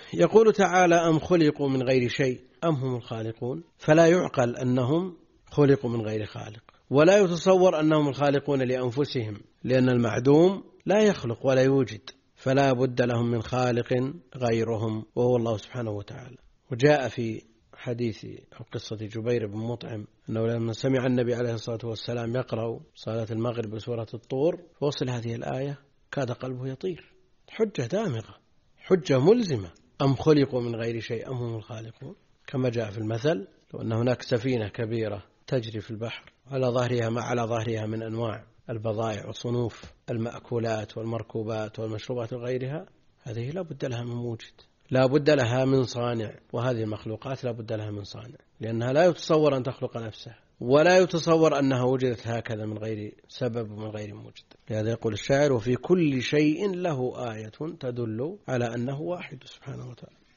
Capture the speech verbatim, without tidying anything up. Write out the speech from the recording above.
يقول تعالى أم خلقوا من غير شيء أم هم الخالقون، فلا يعقل أنهم خلقوا من غير خالق، ولا يتصور أنهم الخالقون لأنفسهم، لأن المعدوم لا يخلق ولا يوجد، فلا بد لهم من خالق غيرهم وهو الله سبحانه وتعالى. وجاء في حديث أو قصة جبير بن مطعم أنه لما سمع النبي عليه الصلاة والسلام يقرأ صلاة المغرب بسورة الطور فوصل هذه الآية كاد قلبه يطير. حجة دامغة، حجة ملزمة. أم خلقوا من غير شيء أم هم الخالقون، كما جاء في المثل لو أن هناك سفينة كبيرة تجري في البحر على ظهرها ما على ظهرها من أنواع البضائع وصنوف المأكولات والمركوبات والمشروبات وغيرها، هذه لا بد لها من موجد، لا بد لها من صانع، وهذه المخلوقات لا بد لها من صانع، لأنها لا يتصور أن تخلق نفسها، ولا يتصور أنها وجدت هكذا من غير سبب ومن غير موجد. لهذا يقول الشاعر وفي كل شيء له آية تدل على أنه واحد سبحانه وتعالى.